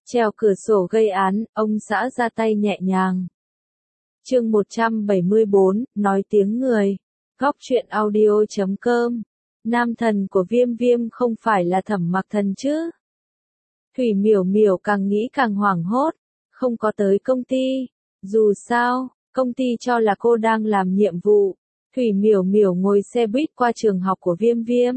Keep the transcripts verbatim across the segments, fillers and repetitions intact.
Trèo cửa sổ gây án, ông xã ra tay nhẹ nhàng. Chương một trăm bảy mươi bốn, nói tiếng người. Góc truyện audio chấm com. Nam thần của Viêm Viêm không phải là Thẩm Mặc Thần chứ? Thủy Miểu Miểu càng nghĩ càng hoảng hốt, không có tới công ty. Dù sao, công ty cho là cô đang làm nhiệm vụ. Thủy Miểu Miểu ngồi xe buýt qua trường học của Viêm Viêm.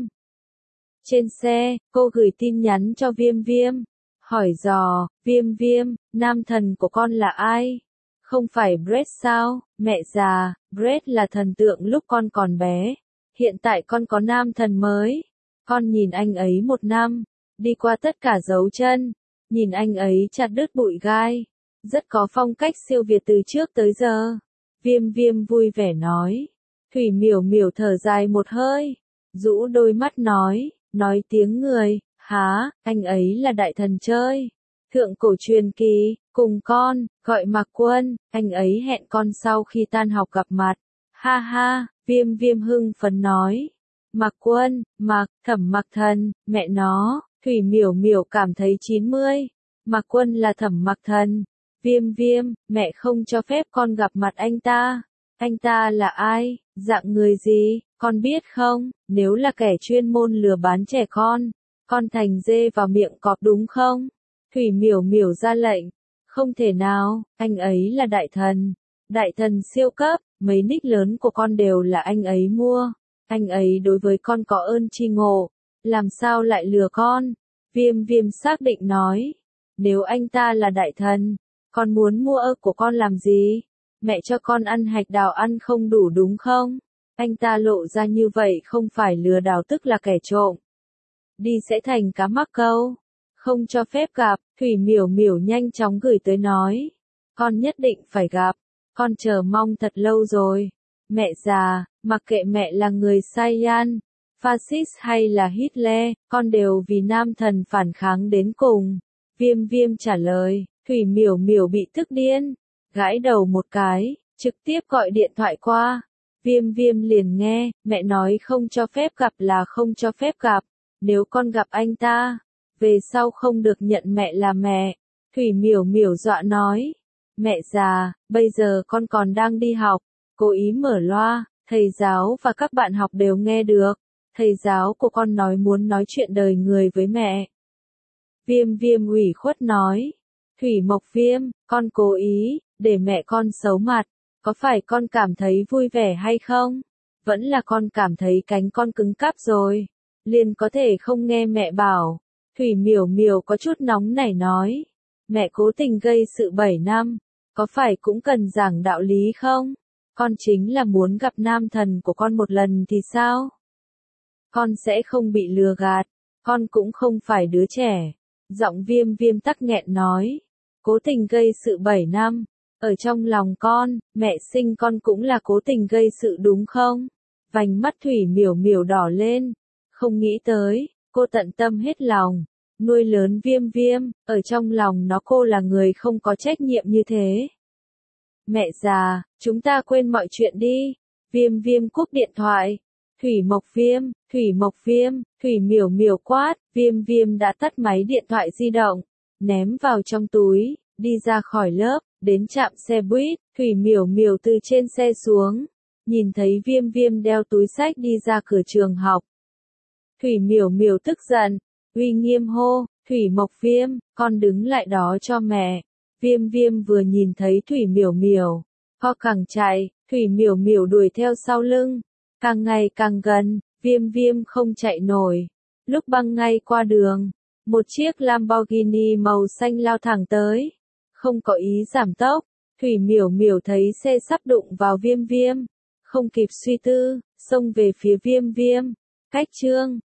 Trên xe, cô gửi tin nhắn cho Viêm Viêm, hỏi dò, Viêm Viêm, nam thần của con là ai? Không phải Brett sao? Mẹ già, Brett là thần tượng lúc con còn bé. Hiện tại con có nam thần mới. Con nhìn anh ấy một năm, đi qua tất cả dấu chân. Nhìn anh ấy chặt đứt bụi gai. Rất có phong cách siêu việt từ trước tới giờ. Viêm Viêm vui vẻ nói. Thủy Miểu Miểu thở dài một hơi, rũ đôi mắt nói, nói tiếng người, há, anh ấy là đại thần chơi. Thượng cổ truyền kỳ, cùng con, gọi Mạc Quân, anh ấy hẹn con sau khi tan học gặp mặt. Ha ha, Viêm Viêm hưng phấn nói. Mạc Quân, Mạc, Thẩm Mặc Thần, mẹ nó, Thủy Miểu Miểu cảm thấy chín mươi. Mạc Quân là Thẩm Mặc Thần. Viêm Viêm, mẹ không cho phép con gặp mặt anh ta. Anh ta là ai, dạng người gì, con biết không? Nếu là kẻ chuyên môn lừa bán trẻ con, con thành dê vào miệng cọp đúng không? Thủy Miểu Miểu ra lệnh. Không thể nào, anh ấy là đại thần. Đại thần siêu cấp, mấy nick lớn của con đều là anh ấy mua. Anh ấy đối với con có ơn tri ngộ. Làm sao lại lừa con? Viêm Viêm xác định nói. Nếu anh ta là đại thần, con muốn mua ơ của con làm gì? Mẹ cho con ăn hạch đào ăn không đủ đúng không? Anh ta lộ ra như vậy không phải lừa đảo tức là kẻ trộm. Đi sẽ thành cá mắc câu. Không cho phép gặp, Thủy Miểu Miểu nhanh chóng gửi tới nói. Con nhất định phải gặp, con chờ mong thật lâu rồi. Mẹ già, mặc kệ mẹ là người Saiyan, Fascist hay là Hitler, con đều vì nam thần phản kháng đến cùng. Viêm Viêm trả lời, Thủy Miểu Miểu bị tức điên. Gãi đầu một cái, trực tiếp gọi điện thoại qua. Viêm Viêm liền nghe, mẹ nói không cho phép gặp là không cho phép gặp. Nếu con gặp anh ta, về sau không được nhận mẹ là mẹ. Thủy Miểu Miểu dọa nói. Mẹ già, bây giờ con còn đang đi học. Cố ý mở loa, thầy giáo và các bạn học đều nghe được. Thầy giáo của con nói muốn nói chuyện đời người với mẹ. Viêm Viêm ủy khuất nói. Thủy Mộc Viêm, con cố ý, để mẹ con xấu mặt. Có phải con cảm thấy vui vẻ hay không? Vẫn là con cảm thấy cánh con cứng cáp rồi. Liền có thể không nghe mẹ bảo. Thủy Miểu Miểu có chút nóng nảy nói. Mẹ cố tình gây sự bảy năm. Có phải cũng cần giảng đạo lý không? Con chính là muốn gặp nam thần của con một lần thì sao? Con sẽ không bị lừa gạt. Con cũng không phải đứa trẻ. Giọng Viêm Viêm tắc nghẹn nói. Cố tình gây sự bảy năm. Ở trong lòng con, mẹ sinh con cũng là cố tình gây sự đúng không? Vành mắt Thủy Miểu Miểu đỏ lên. Không nghĩ tới, cô tận tâm hết lòng. Nuôi lớn Viêm Viêm, ở trong lòng nó cô là người không có trách nhiệm như thế. Mẹ già, chúng ta quên mọi chuyện đi. Viêm Viêm cúp điện thoại. Thủy Mộc Viêm, Thủy Mộc Viêm, Thủy Miểu Miểu quát. Viêm Viêm đã tắt máy điện thoại di động, ném vào trong túi, đi ra khỏi lớp, đến trạm xe buýt. Thủy Miểu Miểu từ trên xe xuống, nhìn thấy Viêm Viêm đeo túi xách đi ra cửa trường học. Thủy Miểu Miểu tức giận, uy nghiêm hô, Thủy Mộc Viêm, con đứng lại đó cho mẹ. Viêm Viêm vừa nhìn thấy Thủy Miểu Miểu, co càng chạy. Thủy Miểu Miểu đuổi theo sau lưng, càng ngày càng gần. Viêm Viêm không chạy nổi. Lúc băng ngay qua đường, một chiếc Lamborghini màu xanh lao thẳng tới, không có ý giảm tốc. Thủy Miểu Miểu thấy xe sắp đụng vào Viêm Viêm, không kịp suy tư, xông về phía Viêm Viêm. Cách chương